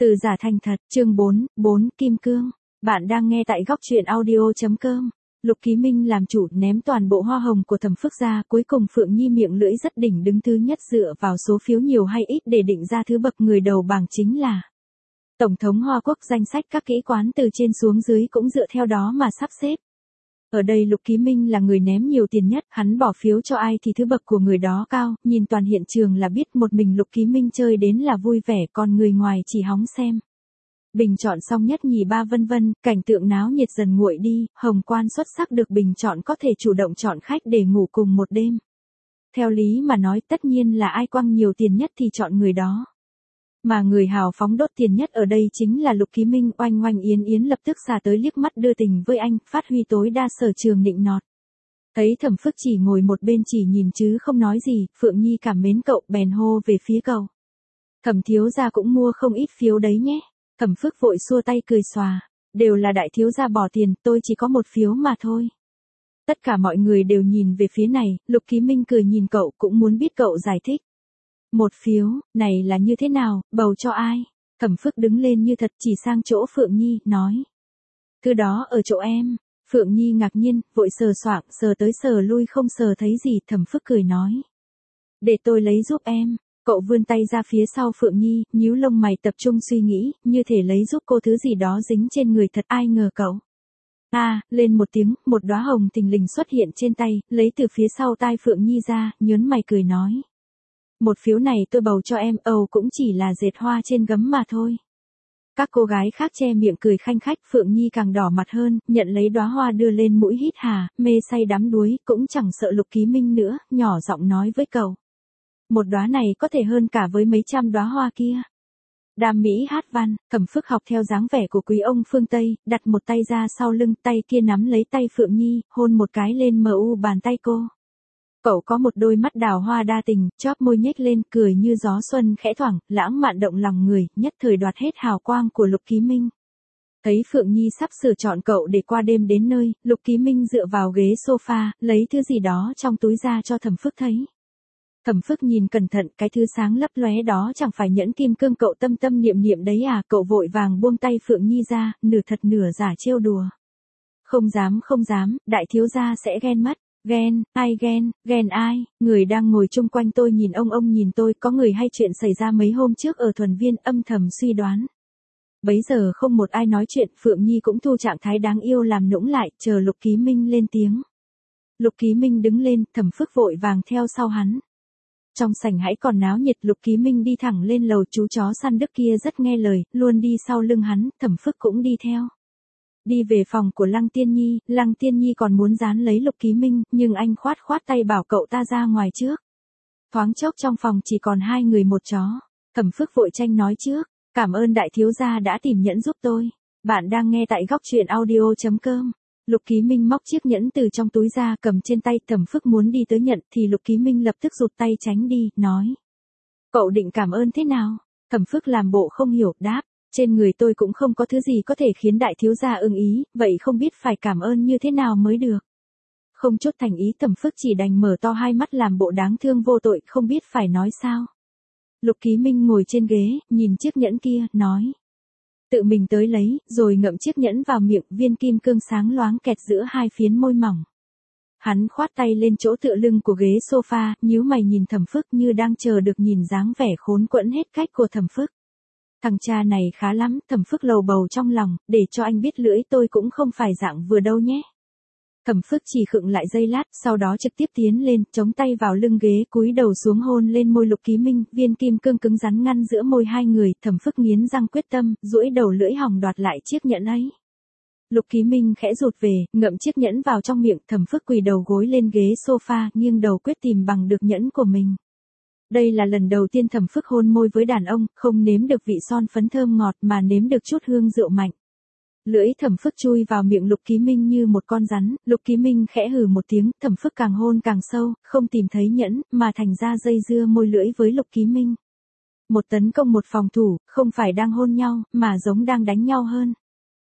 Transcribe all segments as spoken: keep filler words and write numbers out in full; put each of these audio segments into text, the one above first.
Từ giả thành thật, chương bốn, bốn Kim Cương. Bạn đang nghe tại góc truyện audio.com. Lục Ký Minh làm chủ ném toàn bộ hoa hồng của Thẩm Phước ra, cuối cùng Phượng Nhi miệng lưỡi rất đỉnh đứng thứ nhất dựa vào số phiếu nhiều hay ít để định ra thứ bậc người đầu bảng chính là Tổng thống Hoa Quốc. Danh sách các kỹ quán từ trên xuống dưới cũng dựa theo đó mà sắp xếp. Ở đây Lục Ký Minh là người ném nhiều tiền nhất, hắn bỏ phiếu cho ai thì thứ bậc của người đó cao, nhìn toàn hiện trường là biết một mình Lục Ký Minh chơi đến là vui vẻ, còn người ngoài chỉ hóng xem. Bình chọn xong nhất nhì ba vân vân, cảnh tượng náo nhiệt dần nguội đi, hồng quan xuất sắc được bình chọn có thể chủ động chọn khách để ngủ cùng một đêm. Theo lý mà nói tất nhiên là ai quăng nhiều tiền nhất thì chọn người đó. Mà người hào phóng đốt tiền nhất ở đây chính là Lục Ký Minh. Oanh oanh yến yến lập tức xà tới liếc mắt đưa tình với anh, phát huy tối đa sở trường nịnh nọt. Thấy Thẩm Phước chỉ ngồi một bên chỉ nhìn chứ không nói gì, Phượng Nhi cảm mến cậu bèn hô về phía cậu. Thẩm thiếu gia cũng mua không ít phiếu đấy nhé. Thẩm Phước vội xua tay cười xòa. Đều là đại thiếu gia bỏ tiền, tôi chỉ có một phiếu mà thôi. Tất cả mọi người đều nhìn về phía này, Lục Ký Minh cười nhìn cậu cũng muốn biết cậu giải thích. Một phiếu, này là như thế nào, bầu cho ai? Thẩm Phước đứng lên như thật chỉ sang chỗ Phượng Nhi, nói. Cứ đó ở chỗ em. Phượng Nhi ngạc nhiên, vội sờ soạng, sờ tới sờ lui không sờ thấy gì, Thẩm Phước cười nói. Để tôi lấy giúp em. Cậu vươn tay ra phía sau Phượng Nhi, nhíu lông mày tập trung suy nghĩ, như thể lấy giúp cô thứ gì đó dính trên người thật, ai ngờ cậu. À, lên một tiếng, một đóa hồng thình lình xuất hiện trên tay, lấy từ phía sau tai Phượng Nhi ra, nhớn mày cười nói. Một phiếu này tôi bầu cho em, ầu cũng chỉ là dệt hoa trên gấm mà thôi. Các cô gái khác che miệng cười khanh khách, Phượng Nhi càng đỏ mặt hơn, nhận lấy đóa hoa đưa lên mũi hít hà, mê say đắm đuối, cũng chẳng sợ Lục Ký Minh nữa, nhỏ giọng nói với cậu. Một đóa này có thể hơn cả với mấy trăm đóa hoa kia. Đam mỹ hát văn, Thẩm Phước học theo dáng vẻ của quý ông phương Tây, đặt một tay ra sau lưng, tay kia nắm lấy tay Phượng Nhi, hôn một cái lên mờ u bàn tay cô. Cậu có một đôi mắt đào hoa đa tình, chóp môi nhếch lên, cười như gió xuân khẽ thoảng, lãng mạn động lòng người, nhất thời đoạt hết hào quang của Lục Ký Minh. Thấy Phượng Nhi sắp sửa chọn cậu để qua đêm đến nơi, Lục Ký Minh dựa vào ghế sofa, lấy thứ gì đó trong túi ra cho Thẩm Phước thấy. Thẩm Phước nhìn cẩn thận, cái thứ sáng lấp lóe đó chẳng phải nhẫn kim cương cậu tâm tâm niệm niệm đấy à, cậu vội vàng buông tay Phượng Nhi ra, nửa thật nửa giả trêu đùa. Không dám không dám, đại thiếu gia sẽ ghen mất. Ghen, ai ghen, ghen ai, người đang ngồi chung quanh tôi nhìn ông ông nhìn tôi, có người hay chuyện xảy ra mấy hôm trước ở Thuần Viên, âm thầm suy đoán. Bấy giờ không một ai nói chuyện, Phượng Nhi cũng thu trạng thái đáng yêu làm nũng lại, chờ Lục Ký Minh lên tiếng. Lục Ký Minh đứng lên, Thẩm Phước vội vàng theo sau hắn. Trong sảnh hãy còn náo nhiệt, Lục Ký Minh đi thẳng lên lầu, chú chó săn Đức kia rất nghe lời, luôn đi sau lưng hắn, Thẩm Phước cũng đi theo. Đi về phòng của Lăng Tiên Nhi, Lăng Tiên Nhi còn muốn dán lấy Lục Ký Minh, nhưng anh khoát khoát tay bảo cậu ta ra ngoài trước. Thoáng chốc trong phòng chỉ còn hai người một chó. Thẩm Phước vội tranh nói trước, cảm ơn đại thiếu gia đã tìm nhẫn giúp tôi. Bạn đang nghe tại góc truyện audio.com. Lục Ký Minh móc chiếc nhẫn từ trong túi ra cầm trên tay, Thẩm Phước muốn đi tới nhận thì Lục Ký Minh lập tức rụt tay tránh đi, nói. Cậu định cảm ơn thế nào? Thẩm Phước làm bộ không hiểu, đáp. Trên người tôi cũng không có thứ gì có thể khiến đại thiếu gia ưng ý, vậy không biết phải cảm ơn như thế nào mới được. Không chút thành ý, Thẩm Phước chỉ đành mở to hai mắt làm bộ đáng thương vô tội, không biết phải nói sao. Lục Ký Minh ngồi trên ghế, nhìn chiếc nhẫn kia, nói. Tự mình tới lấy, rồi ngậm chiếc nhẫn vào miệng, viên kim cương sáng loáng kẹt giữa hai phiến môi mỏng. Hắn khoát tay lên chỗ tựa lưng của ghế sofa, nhíu mày nhìn Thẩm Phước như đang chờ được nhìn dáng vẻ khốn quẫn hết cách của Thẩm Phước. Thằng cha này khá lắm, Thẩm Phước lầu bầu trong lòng, để cho anh biết lưỡi tôi cũng không phải dạng vừa đâu nhé. Thẩm Phước chỉ khựng lại giây lát, sau đó trực tiếp tiến lên, chống tay vào lưng ghế, cúi đầu xuống hôn lên môi Lục Ký Minh, viên kim cương cứng rắn ngăn giữa môi hai người, Thẩm Phước nghiến răng quyết tâm, duỗi đầu lưỡi hòng đoạt lại chiếc nhẫn ấy. Lục Ký Minh khẽ rụt về, ngậm chiếc nhẫn vào trong miệng, Thẩm Phước quỳ đầu gối lên ghế sofa, nghiêng đầu quyết tìm bằng được nhẫn của mình. Đây là lần đầu tiên Thẩm Phước hôn môi với đàn ông, không nếm được vị son phấn thơm ngọt mà nếm được chút hương rượu mạnh. Lưỡi Thẩm Phước chui vào miệng Lục Ký Minh như một con rắn, Lục Ký Minh khẽ hừ một tiếng, Thẩm Phước càng hôn càng sâu, không tìm thấy nhẫn, mà thành ra dây dưa môi lưỡi với Lục Ký Minh. Một tấn công một phòng thủ, không phải đang hôn nhau, mà giống đang đánh nhau hơn.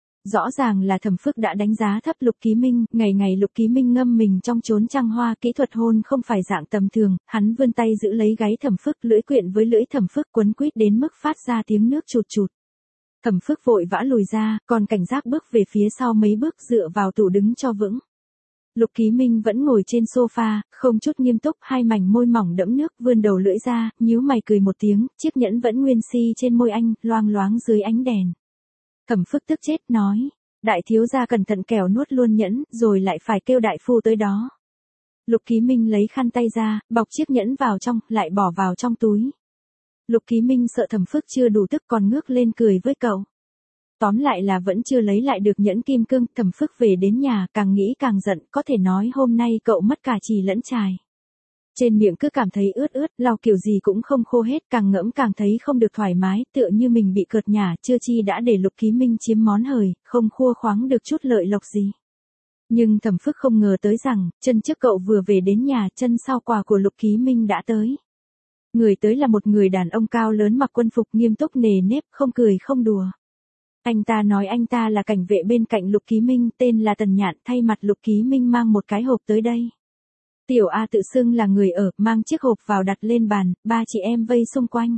Rõ ràng là Thẩm Phước đã đánh giá thấp Lục Ký Minh, ngày ngày Lục Ký Minh ngâm mình trong chốn trăng hoa, kỹ thuật hôn không phải dạng tầm thường, hắn vươn tay giữ lấy gáy Thẩm Phước, lưỡi quyện với lưỡi Thẩm Phước, quấn quýt đến mức phát ra tiếng nước chụt chụt. Thẩm Phước vội vã lùi ra, còn cảnh giác bước về phía sau mấy bước dựa vào tủ đứng cho vững. Lục Ký Minh vẫn ngồi trên sofa, không chút nghiêm túc, hai mảnh môi mỏng đẫm nước, vươn đầu lưỡi ra, nhíu mày cười một tiếng, chiếc nhẫn vẫn nguyên si trên môi anh, loang loáng dưới ánh đèn. Thẩm Phước tức chết nói, đại thiếu gia cẩn thận kẻo nuốt luôn nhẫn, rồi lại phải kêu đại phu tới đó. Lục Ký Minh lấy khăn tay ra, bọc chiếc nhẫn vào trong, lại bỏ vào trong túi. Lục Ký Minh sợ Thẩm Phước chưa đủ tức còn ngước lên cười với cậu. Tóm lại là vẫn chưa lấy lại được nhẫn kim cương. Thẩm Phước về đến nhà, càng nghĩ càng giận, có thể nói hôm nay cậu mất cả chì lẫn chài. Trên miệng cứ cảm thấy ướt ướt, lau kiểu gì cũng không khô hết, càng ngẫm càng thấy không được thoải mái, tựa như mình bị cợt nhả, chưa chi đã để Lục Ký Minh chiếm món hời, không khua khoáng được chút lợi lộc gì. Nhưng Thẩm Phước không ngờ tới rằng, chân trước cậu vừa về đến nhà, chân sau quà của Lục Ký Minh đã tới. Người tới là một người đàn ông cao lớn mặc quân phục nghiêm túc nề nếp, không cười không đùa. Anh ta nói anh ta là cảnh vệ bên cạnh Lục Ký Minh, tên là Tần Nhạn, thay mặt Lục Ký Minh mang một cái hộp tới đây. Tiểu A tự xưng là người ở, mang chiếc hộp vào đặt lên bàn, ba chị em vây xung quanh.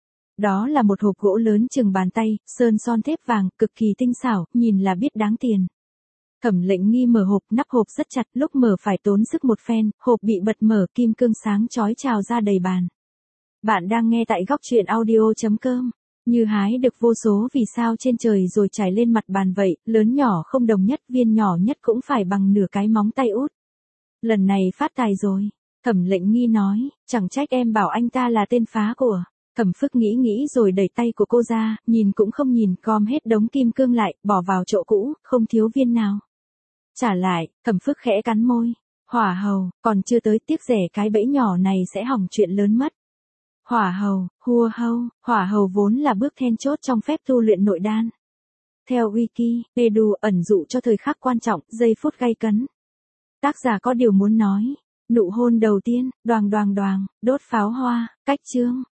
Đó là một hộp gỗ lớn chừng bàn tay, sơn son thép vàng, cực kỳ tinh xảo, nhìn là biết đáng tiền. Thẩm Lệnh Nghi mở hộp, nắp hộp rất chặt, lúc mở phải tốn sức một phen, hộp bị bật mở, kim cương sáng chói trào ra đầy bàn. Bạn đang nghe tại góc truyện audio chấm com. Như hái được vô số vì sao trên trời rồi trải lên mặt bàn vậy, lớn nhỏ không đồng nhất, viên nhỏ nhất cũng phải bằng nửa cái móng tay út. Lần này phát tài rồi. Thẩm Lệnh Nghi nói, chẳng trách em bảo anh ta là tên phá của. Thẩm Phước nghĩ nghĩ rồi đẩy tay của cô ra, nhìn cũng không nhìn, gom hết đống kim cương lại, bỏ vào chỗ cũ, không thiếu viên nào. Trả lại, Thẩm Phước khẽ cắn môi. Hỏa hầu, còn chưa tới, tiếc rẻ cái bẫy nhỏ này sẽ hỏng chuyện lớn mất. Hỏa hầu, hua hâu, hỏa hầu vốn là bước then chốt trong phép tu luyện nội đan. Theo Wiki, Edu ẩn dụ cho thời khắc quan trọng, giây phút gay cấn. Tác giả có điều muốn nói. Nụ hôn đầu tiên, đoàng đoàng đoàng, đốt pháo hoa, cách chương.